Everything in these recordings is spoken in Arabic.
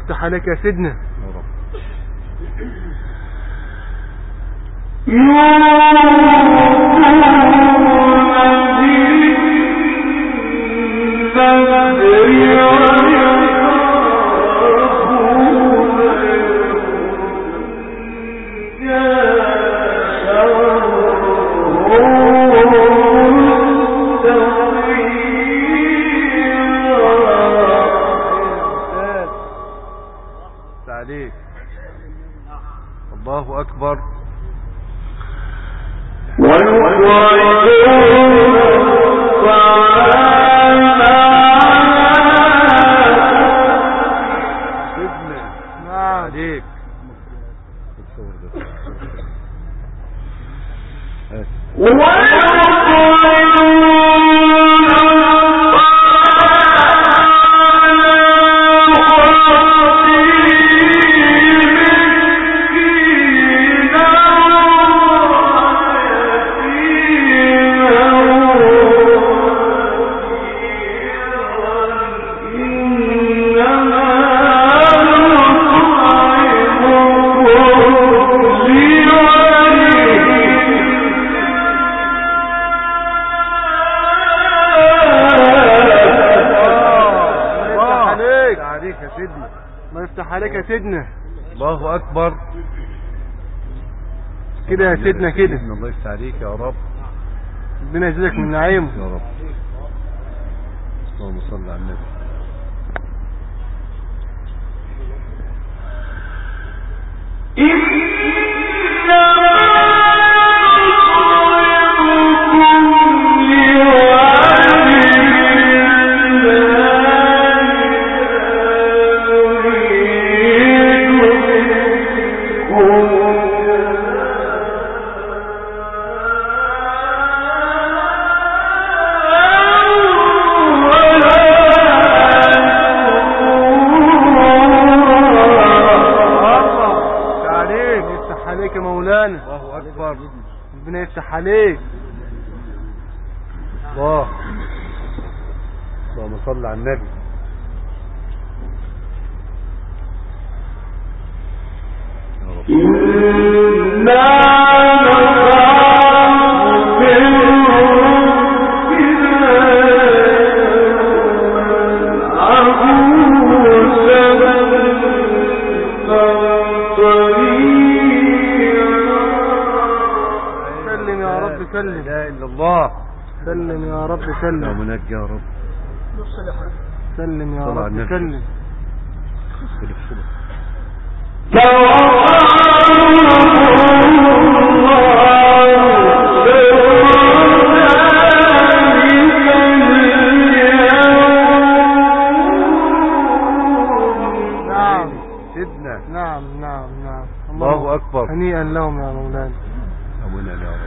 يفتح عليك يا سيدنا يا رب. عليك. الله أكبر. عليك. عليك يا سيدنا. الله أكبر. كده يا سيدنا كده. الله يفتح عليك يا رب. ربنا يزيدك من نعيمه يا رب. اللهم صل على النبي. الله أكبر. ربنا يفتح عليك. اللهم صل على النبي. سلم. لا إله إلا الله. سلم يا رب سلم. يا منجي يا رب. سلم يا رب سلم. نعم سيدنا. نعم نعم نعم. الله أكبر. هنيئا لهم يا مولانا. أمنا يا رب.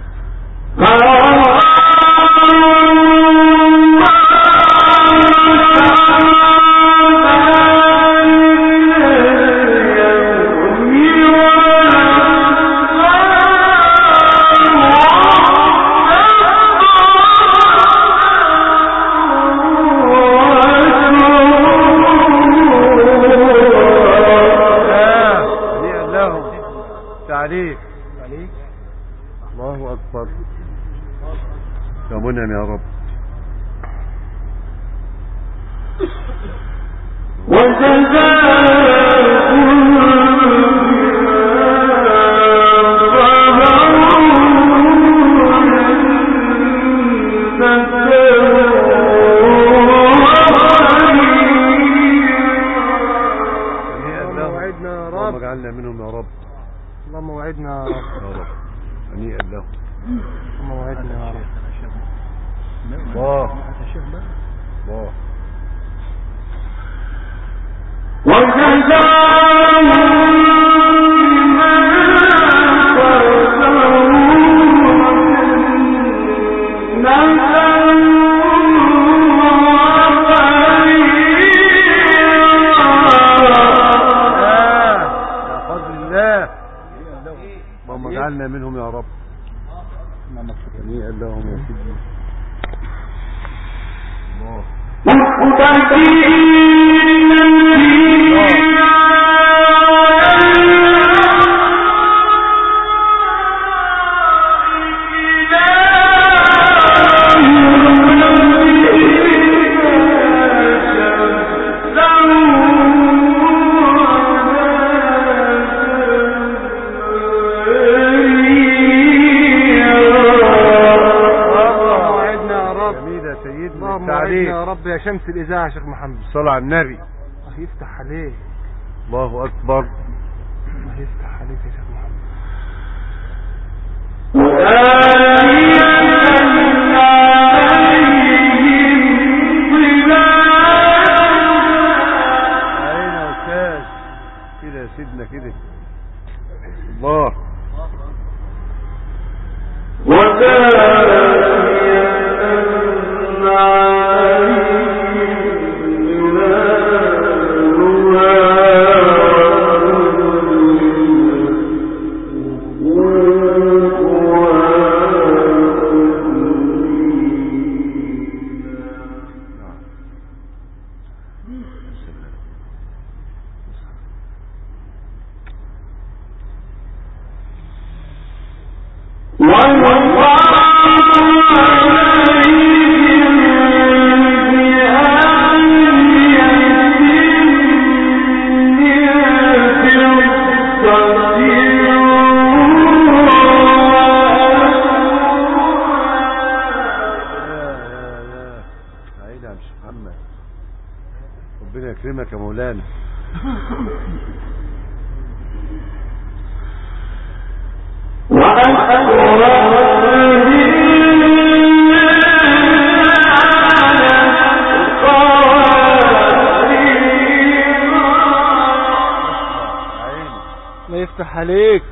عليك. الله أكبر. يا منعم يا رب. اللهم اجعلنا منهم يا رب. اللهم وعدنا يا رب. يا رب. هنيئا له. اللهم وعدنا يا رب. الله. الله. اللهم اجعلنا منهم يا رب. هنيئا لهم يا سيدي. الله. طب يا شمس الإذاعة يا شيخ محمد. صلى على النبي. الله يفتح عليك. الله أكبر. الله يفتح عليك يا شيخ محمد. أين أستاذ كده يا سيدنا كده. الله ربنا يكرمك يا مولانا. الله يفتح عليك.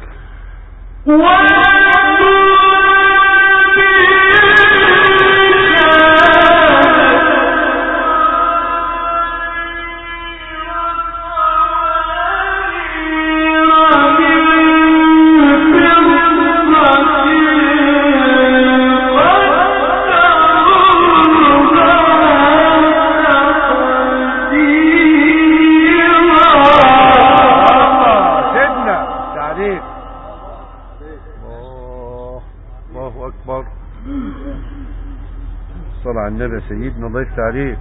صلى على النبي يا سيدنا. الله يفتح عليك.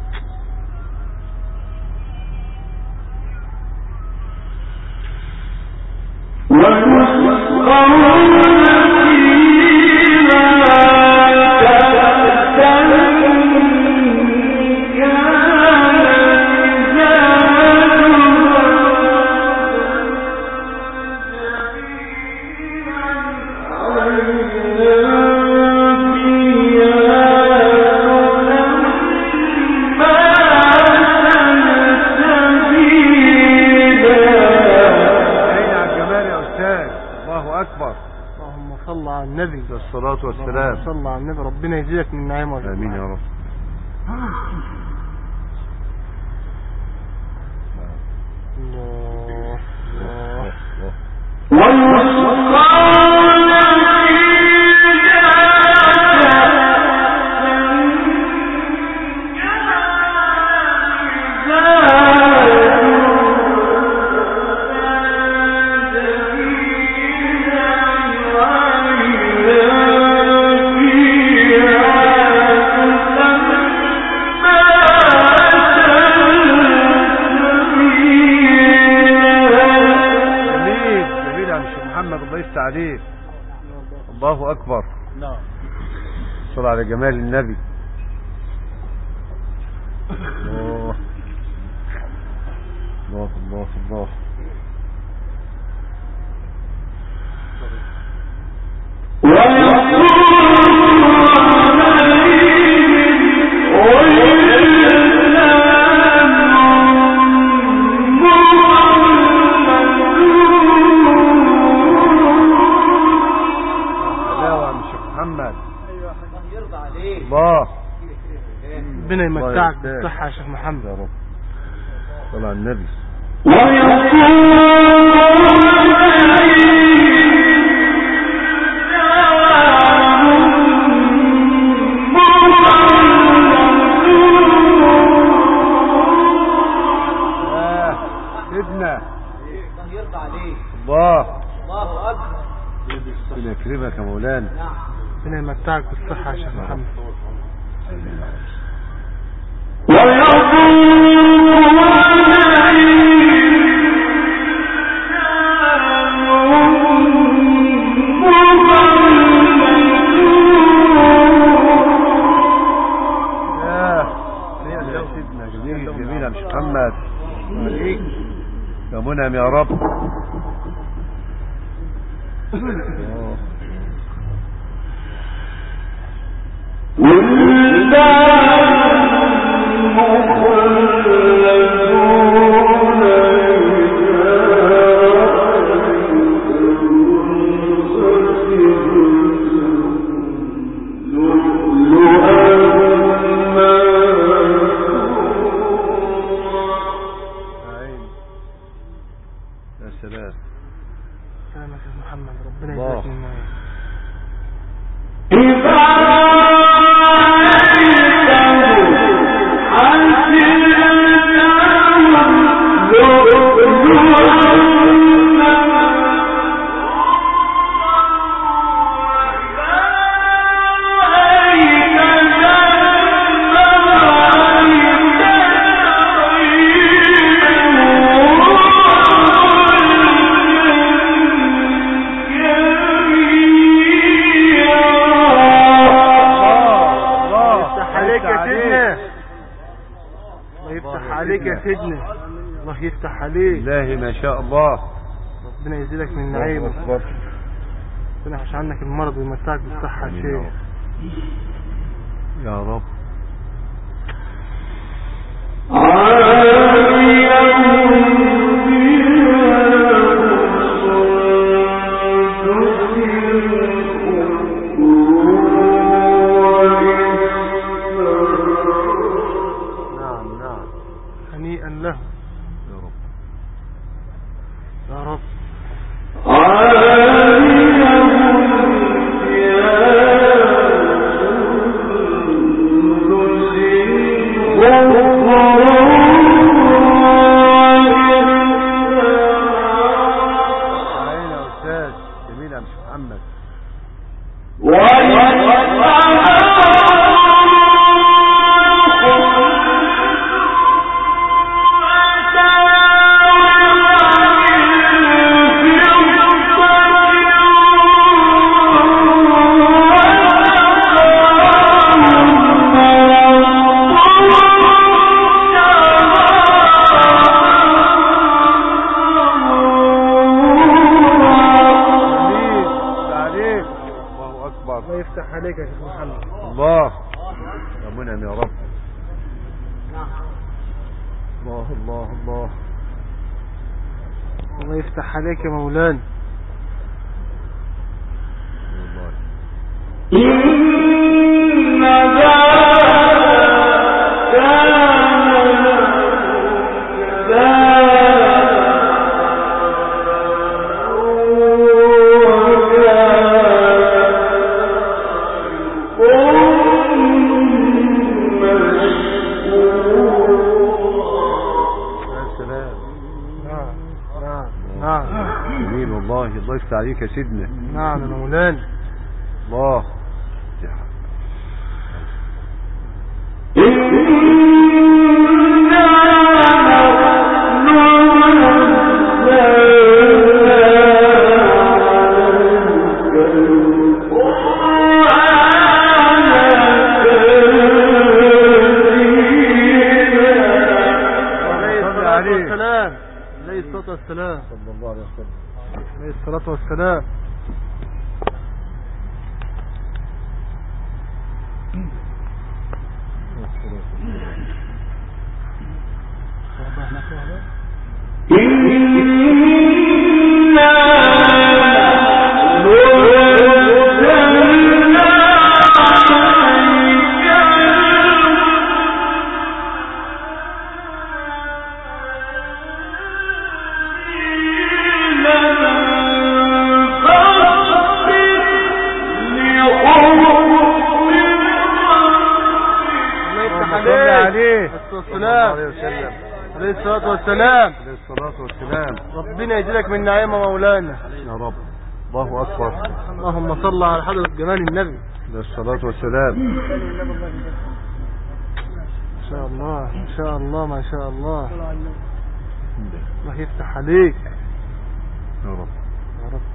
الصلاة والسلام. صلى على النبي. ربنا يجزيك من نعيمه. آمين يا رب. الله عليه. الله أكبر. صلى على جمال النبي. الله الله الله الله. ربنا يمتعك بالصحة يا شيخ محمد يا رب. صلى على النبي. سيدنا الله يرضى عليك. الله أكبر. ربنا يكرمك يا مولانا. ربنا يمتعك بالصحة يا شيخ محمد. منعم يا رب. الله يفتح عليك. الله ما شاء الله. ربنا يزيدك من نعيمه. ربنا يحش عنك المرض ويمتعك بالصحة يا شيخ. يا رب. هنيئا له يا رب. عليك يا شيخ محمد. الله يا منعم يا رب. الله الله الله. الله يفتح عليك يا مولانا. جميل والله. الله يفتح عليك يا سيدنا. نعم يا مولانا. الله. عليه الصلاة والسلام. صلى الله عليه وسلم. عليه الصلاة والسلام. عليه الصلاة والسلام. عليه الصلاة والسلام. ربنا يجزيك من نعيمه مولانا يا رب. الله أكبر. اللهم صل على حضرة جمال النبي عليه الصلاة والسلام. ما شاء الله ما شاء الله ما شاء الله. الله يفتح عليك يا رب يا رب.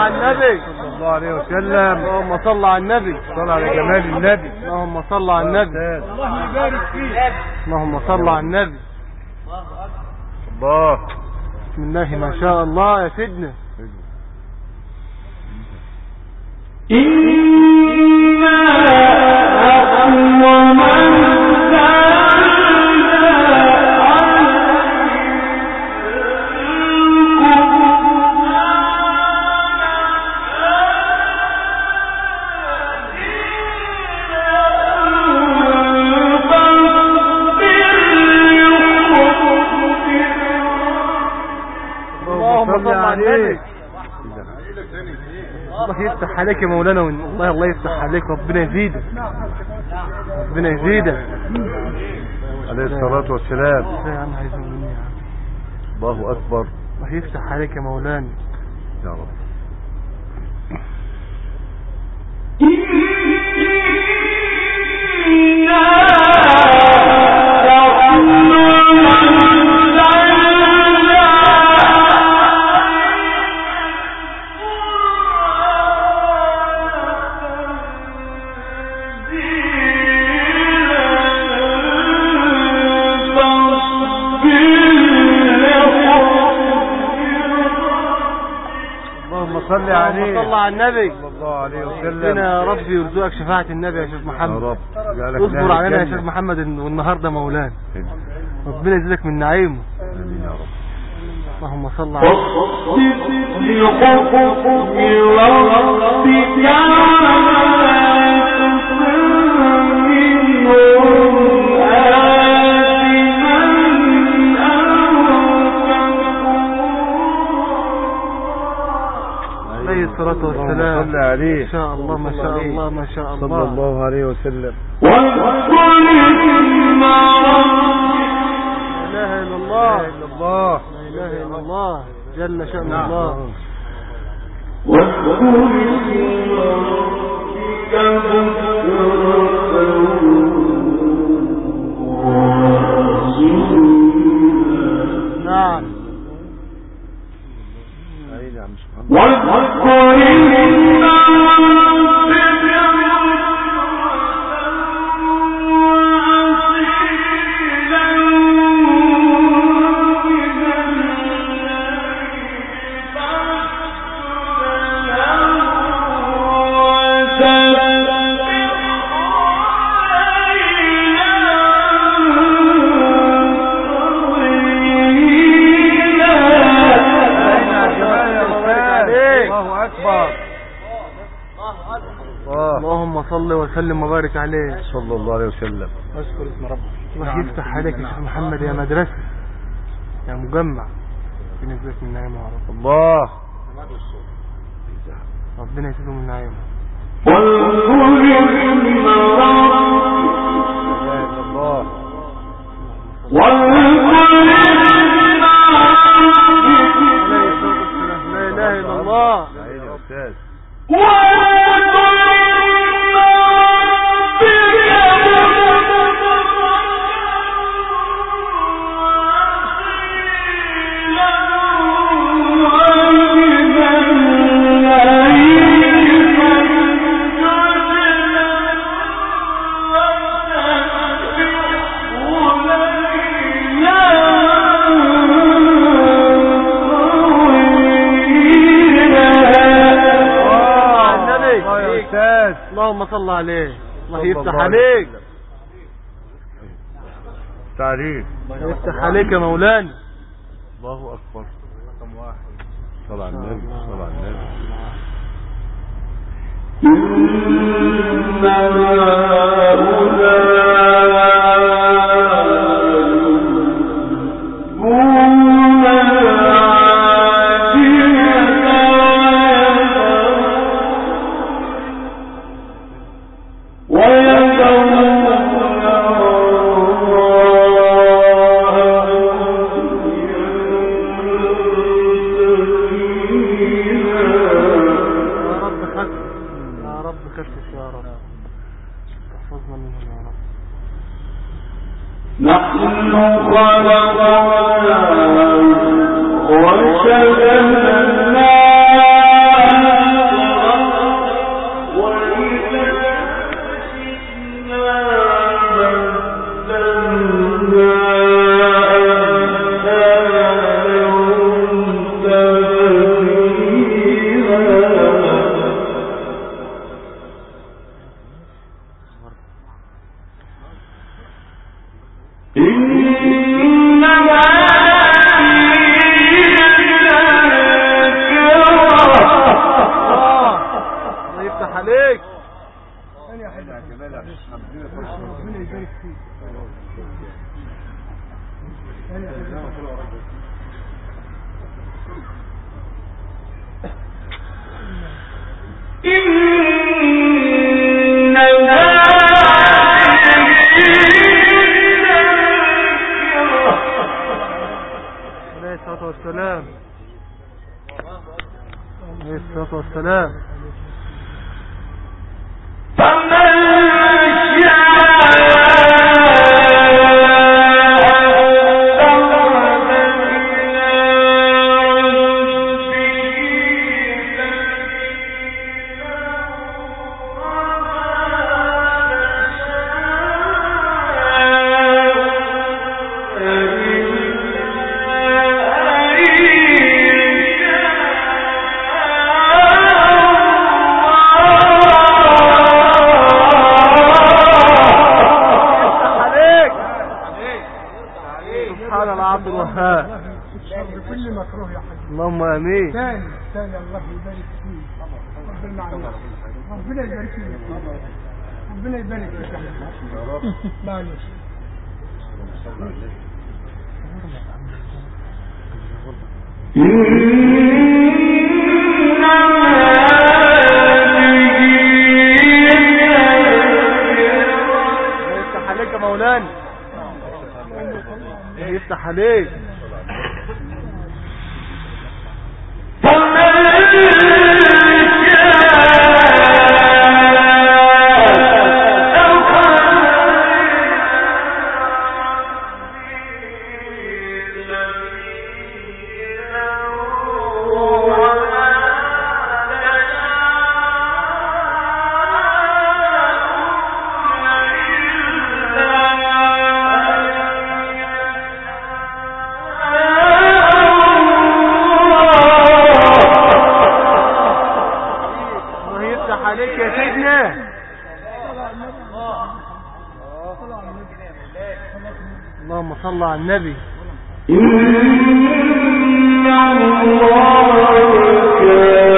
على النبي صلى الله عليه وسلم. اللهم صل على النبي. صل على جمال النبي. اللهم صل على النبي. الله يبارك فيك. اللهم صل على النبي. الله. بسم الله ما شاء الله يا سيدنا. الله يفتح عليك يا مولانا. والله الله يفتح عليك. ربنا يزيدك. ربنا يزيدك عليه الصلاة والسلام. يا عم عايز مني يا عم. الله أكبر. الله يفتح عليك يا مولانا يا رب. صل عليه. صلى على النبي صلى الله عليه وسلم. ربنا يا رب يرزقك شفاعة النبي يا شيخ محمد. يا رب. اصبر علينا يا شيخ محمد والنهارده مولانا. ربنا يزيدك من نعيمه. امين يا رب. اللهم صل على عليه الصلاة والسلام. صلى عليه. ما شاء الله ما شاء الله ما شاء الله. صلى الله عليه وسلم. لا إله إلا الله. لا إله إلا الله. لا إله إلا الله جل شأن الله. نعم. أين يا مش اللهم صل وسلم وبارك عليه صلى الله عليه وسلم. أشكر اسم ربك. الله يفتح عليك يا شيخ محمد يا مدرسة يا مجمع. ربنا يزيدك من نعيمه يا رب. الله. ربنا يزيده من نعيمه. لا إله إلا الله. يا أستاذ. اللهم صل عليه. الله يفتح عليك. تعريف. الله يفتح عليك يا مولانا. الله أكبر. رقم واحد. صلى على النبي. صلى على النبي. وشهدنا عليك. ربنا يبارك فيك. عليه الصلاة والسلام. عليه الصلاة والسلام. بكل مكروه يا حبيبي. اللهم امين. ثاني الله يبارك فيك. ربنا يبارك فيك. ربنا يبارك فيك. معلش. يفتح عليك يا مولانا. يفتح عليك. عليك يا سيدنا. اللهم صل على النبي. إن الله كان